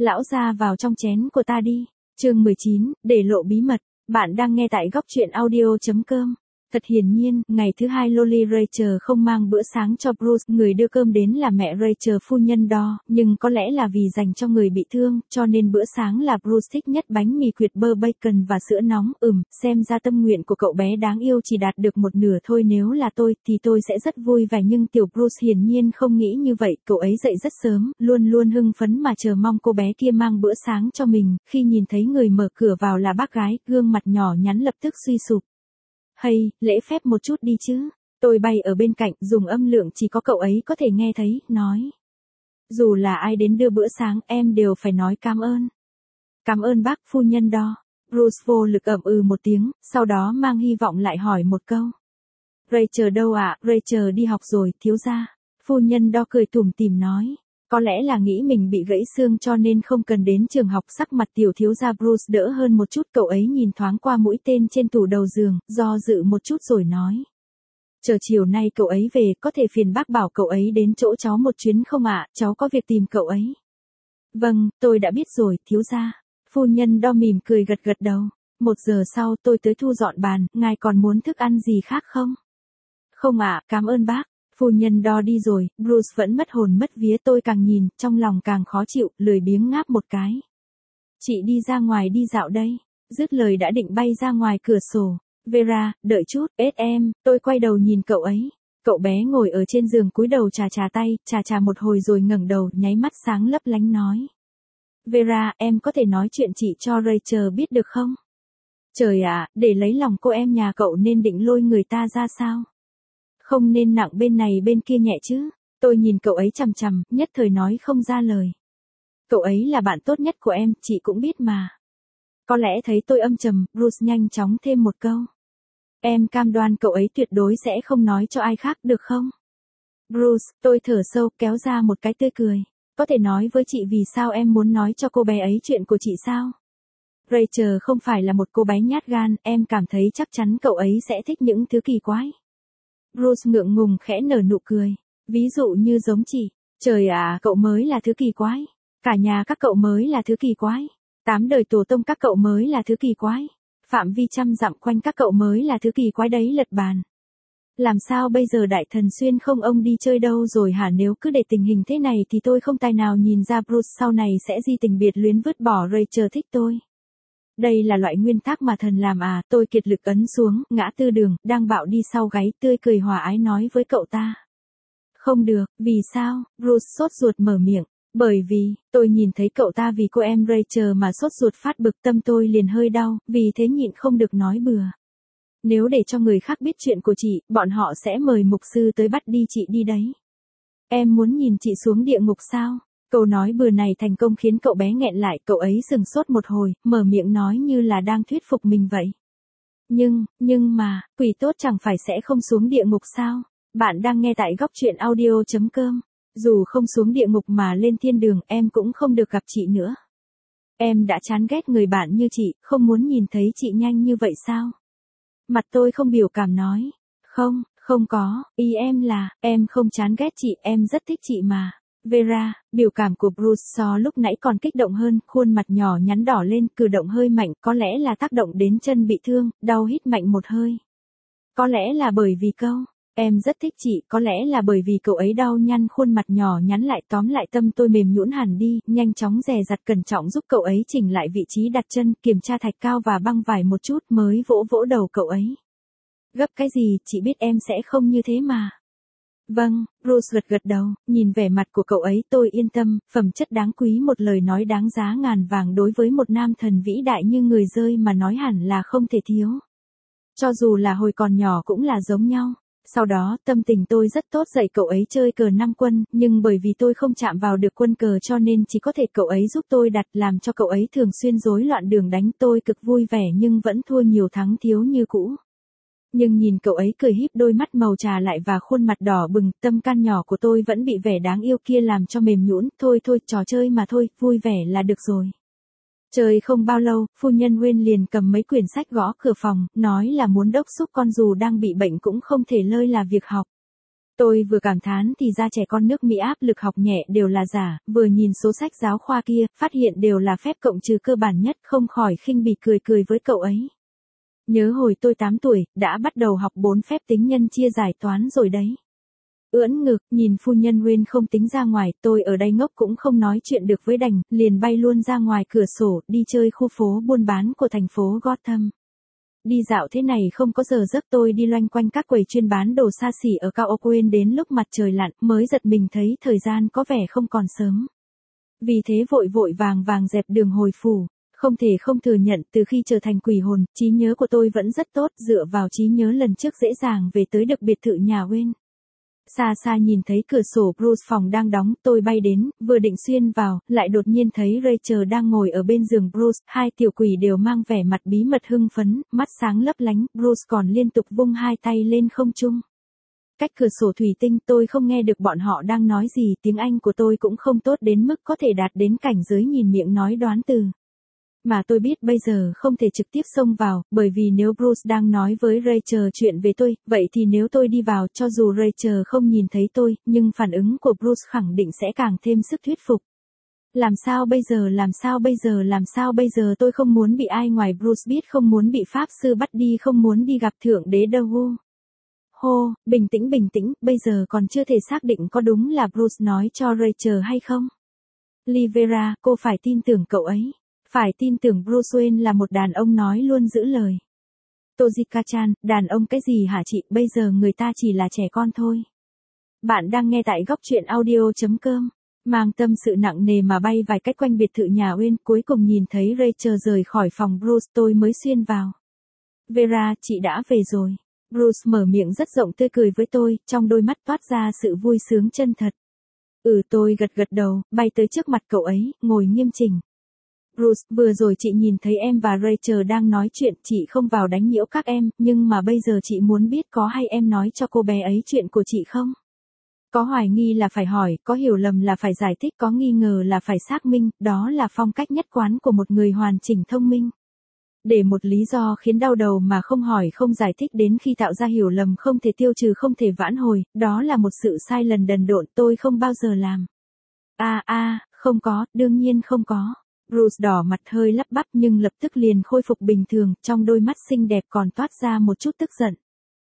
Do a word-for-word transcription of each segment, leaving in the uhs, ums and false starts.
Lão ra vào trong chén của ta đi. Chương mười chín, để lộ bí mật. Bạn đang nghe tại góc truyện audio chấm com. Thật hiển nhiên, ngày thứ hai Lolly Rachel không mang bữa sáng cho Bruce, người đưa cơm đến là mẹ Rachel phu nhân Daw, nhưng có lẽ là vì dành cho người bị thương, cho nên bữa sáng là Bruce thích nhất bánh mì quyệt bơ bacon và sữa nóng. Ừm, xem ra tâm nguyện của cậu bé đáng yêu chỉ đạt được một nửa thôi, nếu là tôi thì tôi sẽ rất vui vẻ, nhưng tiểu Bruce hiển nhiên không nghĩ như vậy. Cậu ấy dậy rất sớm, luôn luôn hưng phấn mà chờ mong cô bé kia mang bữa sáng cho mình. Khi nhìn thấy người mở cửa vào là bác gái, gương mặt nhỏ nhắn lập tức suy sụp. Hay, lễ phép một chút đi chứ. Tôi bay ở bên cạnh, dùng âm lượng chỉ có cậu ấy có thể nghe thấy, nói. Dù là ai đến đưa bữa sáng, em đều phải nói cảm ơn. Cảm ơn bác, phu nhân Daw. Bruce vô lực ậm ừ một tiếng, sau đó mang hy vọng lại hỏi một câu. Rachel đâu ạ? À? Rachel đi học rồi, thiếu gia. Phu nhân Daw cười tủm tỉm nói. Có lẽ là nghĩ mình bị gãy xương cho nên không cần đến trường học. Sắc mặt tiểu thiếu gia Bruce đỡ hơn một chút, cậu ấy nhìn thoáng qua mũi tên trên tủ đầu giường, do dự một chút rồi nói. Chờ chiều nay cậu ấy về, có thể phiền bác bảo cậu ấy đến chỗ cháu một chuyến không ạ? À? Cháu có việc tìm cậu ấy. Vâng, tôi đã biết rồi, thiếu gia. Phu nhân Daw mỉm cười gật gật đầu. Một giờ sau tôi tới thu dọn bàn, ngài còn muốn thức ăn gì khác không? Không ạ, à, cảm ơn bác. Phu nhân Daw đi rồi, Bruce vẫn mất hồn mất vía, tôi càng nhìn, trong lòng càng khó chịu, lười biếng ngáp một cái. Chị đi ra ngoài đi dạo đây. Dứt lời đã định bay ra ngoài cửa sổ. Vera, đợi chút, ết em, tôi quay đầu nhìn cậu ấy. Cậu bé ngồi ở trên giường cúi đầu chà chà tay, chà chà một hồi rồi ngẩng đầu, nháy mắt sáng lấp lánh nói. Vera, em có thể nói chuyện chị cho Rachel biết được không? Trời ạ, à, để lấy lòng cô em nhà cậu nên định lôi người ta ra sao? Không nên nặng bên này bên kia nhẹ chứ. Tôi nhìn cậu ấy chằm chằm, nhất thời nói không ra lời. Cậu ấy là bạn tốt nhất của em, chị cũng biết mà. Có lẽ thấy tôi âm trầm, Bruce nhanh chóng thêm một câu. Em cam đoan cậu ấy tuyệt đối sẽ không nói cho ai khác được không? Bruce, tôi thở sâu, kéo ra một cái tươi cười. Có thể nói với chị vì sao em muốn nói cho cô bé ấy chuyện của chị sao? Rachel không phải là một cô bé nhát gan, em cảm thấy chắc chắn cậu ấy sẽ thích những thứ kỳ quái. Bruce ngượng ngùng khẽ nở nụ cười. Ví dụ như giống chị. Trời ạ, à, cậu mới là thứ kỳ quái. Cả nhà các cậu mới là thứ kỳ quái. Tám đời tổ tông các cậu mới là thứ kỳ quái. Phạm vi trăm dặm quanh các cậu mới là thứ kỳ quái đấy lật bàn. Làm sao bây giờ đại thần xuyên không ông đi chơi đâu rồi hả? Nếu cứ để tình hình thế này thì tôi không tài nào nhìn ra Bruce sau này sẽ di tình biệt luyến vứt bỏ Rachel thích tôi. Đây là loại nguyên tắc mà thần làm à? Tôi kiệt lực ấn xuống, ngã tư đường, đang bạo đi sau gáy, tươi cười hòa ái nói với cậu ta. Không được, vì sao? Bruce sốt ruột mở miệng. Bởi vì, tôi nhìn thấy cậu ta vì cô em Rachel mà sốt ruột phát bực, tâm tôi liền hơi đau, vì thế nhịn không được nói bừa. Nếu để cho người khác biết chuyện của chị, bọn họ sẽ mời mục sư tới bắt đi chị đi đấy. Em muốn nhìn chị xuống địa ngục sao? Câu nói bừa này thành công khiến cậu bé nghẹn lại, cậu ấy sừng sốt một hồi, mở miệng nói như là đang thuyết phục mình vậy. Nhưng, nhưng mà, quỷ tốt chẳng phải sẽ không xuống địa ngục sao? Bạn đang nghe tại góc truyện audio chấm com. Dù không xuống địa ngục mà lên thiên đường, em cũng không được gặp chị nữa. Em đã chán ghét người bạn như chị, không muốn nhìn thấy chị nhanh như vậy sao? Mặt tôi không biểu cảm nói. Không, không có, ý em là, em không chán ghét chị, em rất thích chị mà. Vera, biểu cảm của Bruce so lúc nãy còn kích động hơn, khuôn mặt nhỏ nhắn đỏ lên, cử động hơi mạnh, có lẽ là tác động đến chân bị thương, đau hít mạnh một hơi. Có lẽ là bởi vì câu, em rất thích chị, có lẽ là bởi vì cậu ấy đau nhăn khuôn mặt nhỏ nhắn lại, tóm lại tâm tôi mềm nhũn hẳn đi, nhanh chóng dè dặt cẩn trọng giúp cậu ấy chỉnh lại vị trí đặt chân, kiểm tra thạch cao và băng vải một chút mới vỗ vỗ đầu cậu ấy. Gấp cái gì, chị biết em sẽ không như thế mà. Vâng, Bruce gật gật đầu, nhìn vẻ mặt của cậu ấy tôi yên tâm, phẩm chất đáng quý, một lời nói đáng giá ngàn vàng đối với một nam thần vĩ đại như người rơi mà nói hẳn là không thể thiếu. Cho dù là hồi còn nhỏ cũng là giống nhau. Sau đó, tâm tình tôi rất tốt, dạy cậu ấy chơi cờ năm quân, nhưng bởi vì tôi không chạm vào được quân cờ cho nên chỉ có thể cậu ấy giúp tôi đặt, làm cho cậu ấy thường xuyên rối loạn đường đánh, tôi cực vui vẻ nhưng vẫn thua nhiều thắng thiếu như cũ. Nhưng nhìn cậu ấy cười híp đôi mắt màu trà lại và khuôn mặt đỏ bừng, tâm can nhỏ của tôi vẫn bị vẻ đáng yêu kia làm cho mềm nhũn, thôi thôi, trò chơi mà thôi, vui vẻ là được rồi. Chơi không bao lâu, phu nhân Wayne liền cầm mấy quyển sách gõ cửa phòng, nói là muốn đốc thúc con dù đang bị bệnh cũng không thể lơi là việc học. Tôi vừa cảm thán thì ra trẻ con nước Mỹ áp lực học nhẹ đều là giả, vừa nhìn số sách giáo khoa kia, phát hiện đều là phép cộng trừ cơ bản nhất, không khỏi khinh bỉ cười cười với cậu ấy. Nhớ hồi tôi tám tuổi, đã bắt đầu học bốn phép tính nhân chia giải toán rồi đấy. Ưỡn ngực, nhìn phu nhân Win không tính ra ngoài, tôi ở đây ngốc cũng không nói chuyện được với đành, liền bay luôn ra ngoài cửa sổ, đi chơi khu phố buôn bán của thành phố Gotham. Đi dạo thế này không có giờ giấc, tôi đi loanh quanh các quầy chuyên bán đồ xa xỉ ở cao Oakland đến lúc mặt trời lặn, mới giật mình thấy thời gian có vẻ không còn sớm. Vì thế vội vội vàng vàng dẹp đường hồi phủ. Không thể không thừa nhận, từ khi trở thành quỷ hồn, trí nhớ của tôi vẫn rất tốt, dựa vào trí nhớ lần trước dễ dàng về tới được biệt thự nhà Wayne. Xa xa nhìn thấy cửa sổ Bruce phòng đang đóng, tôi bay đến, vừa định xuyên vào, lại đột nhiên thấy Rachel đang ngồi ở bên giường Bruce, hai tiểu quỷ đều mang vẻ mặt bí mật hưng phấn, mắt sáng lấp lánh, Bruce còn liên tục vung hai tay lên không trung. Cách cửa sổ thủy tinh tôi không nghe được bọn họ đang nói gì, tiếng Anh của tôi cũng không tốt đến mức có thể đạt đến cảnh giới nhìn miệng nói đoán từ. Mà tôi biết bây giờ không thể trực tiếp xông vào, bởi vì nếu Bruce đang nói với Rachel chuyện về tôi, vậy thì nếu tôi đi vào, cho dù Rachel không nhìn thấy tôi, nhưng phản ứng của Bruce khẳng định sẽ càng thêm sức thuyết phục. Làm sao bây giờ, làm sao bây giờ, làm sao bây giờ, tôi không muốn bị ai ngoài Bruce biết, không muốn bị Pháp sư bắt đi, không muốn đi gặp Thượng đế đâu. Hô, bình tĩnh bình tĩnh, bây giờ còn chưa thể xác định có đúng là Bruce nói cho Rachel hay không. Livera, cô phải tin tưởng cậu ấy. Phải tin tưởng Bruce Wayne là một đàn ông nói luôn giữ lời. Tojika-chan, đàn ông cái gì hả chị, bây giờ người ta chỉ là trẻ con thôi. Bạn đang nghe tại góc truyện audio.com. Mang tâm sự nặng nề mà bay vài cách quanh biệt thự nhà Wayne, cuối cùng nhìn thấy Rachel rời khỏi phòng Bruce, tôi mới xuyên vào. Vera, chị đã về rồi. Bruce mở miệng rất rộng tươi cười với tôi, trong đôi mắt toát ra sự vui sướng chân thật. Ừ, tôi gật gật đầu, bay tới trước mặt cậu ấy, ngồi nghiêm chỉnh. Bruce, vừa rồi chị nhìn thấy em và Rachel đang nói chuyện, chị không vào đánh nhiễu các em, nhưng mà bây giờ chị muốn biết có hay em nói cho cô bé ấy chuyện của chị không? Có hoài nghi là phải hỏi, có hiểu lầm là phải giải thích, có nghi ngờ là phải xác minh, đó là phong cách nhất quán của một người hoàn chỉnh thông minh. Để một lý do khiến đau đầu mà không hỏi không giải thích đến khi tạo ra hiểu lầm không thể tiêu trừ không thể vãn hồi, đó là một sự sai lầm đần độn tôi không bao giờ làm. À à, không có, đương nhiên không có. Bruce đỏ mặt hơi lắp bắp nhưng lập tức liền khôi phục bình thường, trong đôi mắt xinh đẹp còn toát ra một chút tức giận.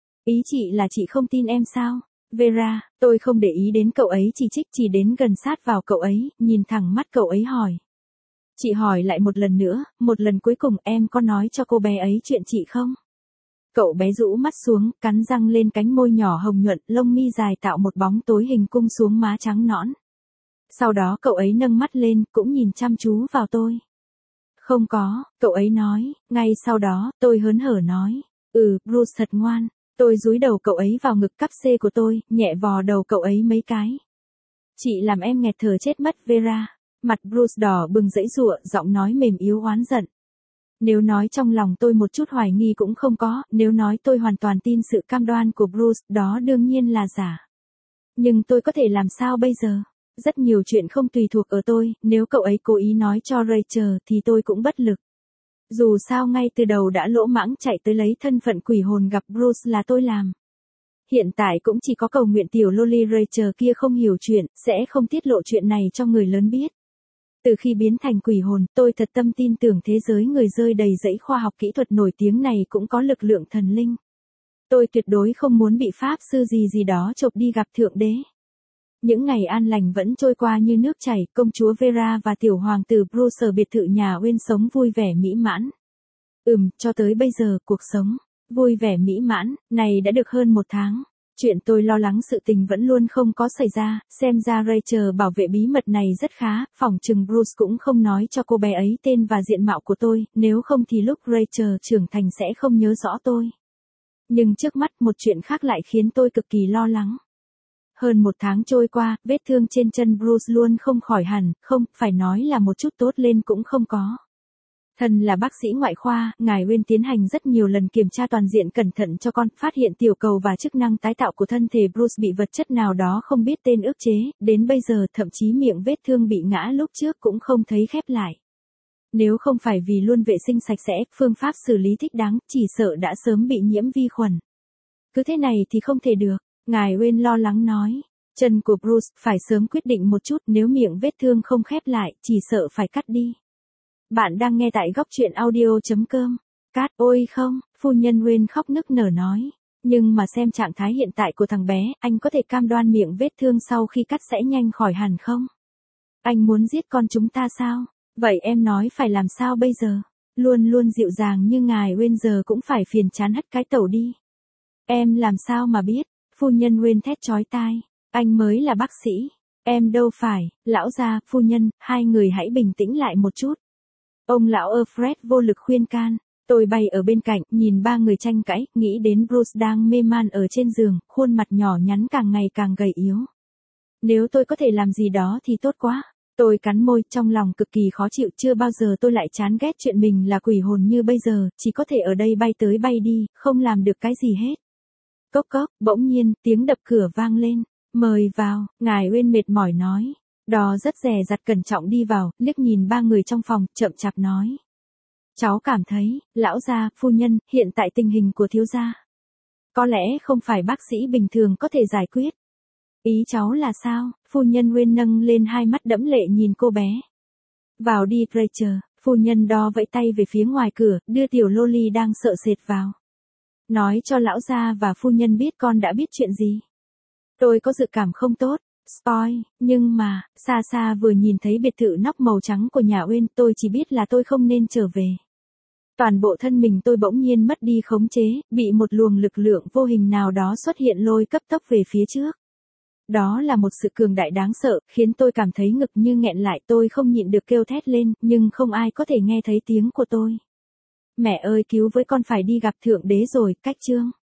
Ý chị là chị không tin em sao? Vera, tôi không để ý đến cậu ấy chỉ trích, chỉ đến gần sát vào cậu ấy, nhìn thẳng mắt cậu ấy hỏi. Chị hỏi lại một lần nữa, một lần cuối cùng, em có nói cho cô bé ấy chuyện chị không? Cậu bé rũ mắt xuống, cắn răng lên cánh môi nhỏ hồng nhuận, lông mi dài tạo một bóng tối hình cung xuống má trắng nõn. Sau đó cậu ấy nâng mắt lên, cũng nhìn chăm chú vào tôi. Không có, cậu ấy nói, ngay sau đó, tôi hớn hở nói. Ừ, Bruce thật ngoan. Tôi dúi đầu cậu ấy vào ngực cắp xê của tôi, nhẹ vò đầu cậu ấy mấy cái. Chị làm em nghẹt thở chết mất, Vera. Mặt Bruce đỏ bừng dãy giụa, giọng nói mềm yếu oán giận. Nếu nói trong lòng tôi một chút hoài nghi cũng không có, nếu nói tôi hoàn toàn tin sự cam đoan của Bruce, đó đương nhiên là giả. Nhưng tôi có thể làm sao bây giờ? Rất nhiều chuyện không tùy thuộc ở tôi, nếu cậu ấy cố ý nói cho Rachel thì tôi cũng bất lực. Dù sao ngay từ đầu đã lỗ mãng chạy tới lấy thân phận quỷ hồn gặp Bruce là tôi làm. Hiện tại cũng chỉ có cầu nguyện tiểu loli Rachel kia không hiểu chuyện, sẽ không tiết lộ chuyện này cho người lớn biết. Từ khi biến thành quỷ hồn, tôi thật tâm tin tưởng thế giới người rơi đầy rẫy khoa học kỹ thuật nổi tiếng này cũng có lực lượng thần linh. Tôi tuyệt đối không muốn bị pháp sư gì gì đó chộp đi gặp Thượng đế. Những ngày an lành vẫn trôi qua như nước chảy, công chúa Vera và tiểu hoàng tử Bruce ở biệt thự nhà Wayne sống vui vẻ mỹ mãn. Ừm, cho tới bây giờ, cuộc sống vui vẻ mỹ mãn này đã được hơn một tháng. Chuyện tôi lo lắng sự tình vẫn luôn không có xảy ra, xem ra Rachel bảo vệ bí mật này rất khá, phỏng chừng Bruce cũng không nói cho cô bé ấy tên và diện mạo của tôi, nếu không thì lúc Rachel trưởng thành sẽ không nhớ rõ tôi. Nhưng trước mắt một chuyện khác lại khiến tôi cực kỳ lo lắng. Hơn một tháng trôi qua, vết thương trên chân Bruce luôn không khỏi hẳn, không, phải nói là một chút tốt lên cũng không có. Thân là bác sĩ ngoại khoa, ngài Wayne tiến hành rất nhiều lần kiểm tra toàn diện cẩn thận cho con, phát hiện tiểu cầu và chức năng tái tạo của thân thể Bruce bị vật chất nào đó không biết tên ức chế, đến bây giờ thậm chí miệng vết thương bị ngã lúc trước cũng không thấy khép lại. Nếu không phải vì luôn vệ sinh sạch sẽ, phương pháp xử lý thích đáng, chỉ sợ đã sớm bị nhiễm vi khuẩn. Cứ thế này thì không thể được. Ngài Wayne lo lắng nói. Chân của Bruce phải sớm quyết định một chút, nếu miệng vết thương không khép lại, chỉ sợ phải cắt đi. Bạn đang nghe tại góc truyện audio.com. Cắt, ôi không, phu nhân Wayne khóc nức nở nói. Nhưng mà xem trạng thái hiện tại của thằng bé, anh có thể cam đoan miệng vết thương sau khi cắt sẽ nhanh khỏi hẳn không? Anh muốn giết con chúng ta sao? Vậy em nói phải làm sao bây giờ? Luôn luôn dịu dàng như ngài Wayne giờ cũng phải phiền chán hất cái tẩu đi. Em làm sao mà biết? Phu nhân Wayne thét chói tai. Anh mới là bác sĩ. Em đâu phải, lão gia, phu nhân, hai người hãy bình tĩnh lại một chút. Ông lão Alfred vô lực khuyên can. Tôi bay ở bên cạnh, nhìn ba người tranh cãi, nghĩ đến Bruce đang mê man ở trên giường, khuôn mặt nhỏ nhắn càng ngày càng gầy yếu. Nếu tôi có thể làm gì đó thì tốt quá. Tôi cắn môi, trong lòng cực kỳ khó chịu, chưa bao giờ tôi lại chán ghét chuyện mình là quỷ hồn như bây giờ, chỉ có thể ở đây bay tới bay đi, không làm được cái gì hết. Cốc cốc, bỗng nhiên, tiếng đập cửa vang lên. Mời vào, ngài Wayne mệt mỏi nói. Đò rất dè dặt cẩn trọng đi vào, liếc nhìn ba người trong phòng, chậm chạp nói. Cháu cảm thấy, lão gia, phu nhân, hiện tại tình hình của thiếu gia có lẽ không phải bác sĩ bình thường có thể giải quyết. Ý cháu là sao? Phu nhân Wayne nâng lên hai mắt đẫm lệ nhìn cô bé. Vào đi Rachel, phu nhân đo vẫy tay về phía ngoài cửa, đưa tiểu Loli đang sợ sệt vào. Nói cho lão gia và phu nhân biết con đã biết chuyện gì. Tôi có dự cảm không tốt. Spoil, nhưng mà, xa xa vừa nhìn thấy biệt thự nóc màu trắng của nhà Wayne, tôi chỉ biết là tôi không nên trở về. Toàn bộ thân mình tôi bỗng nhiên mất đi khống chế, bị một luồng lực lượng vô hình nào đó xuất hiện lôi cấp tốc về phía trước. Đó là một sự cường đại đáng sợ, khiến tôi cảm thấy ngực như nghẹn lại, tôi không nhịn được kêu thét lên, nhưng không ai có thể nghe thấy tiếng của tôi. Mẹ ơi cứu với con, phải đi gặp thượng đế rồi, cách chương.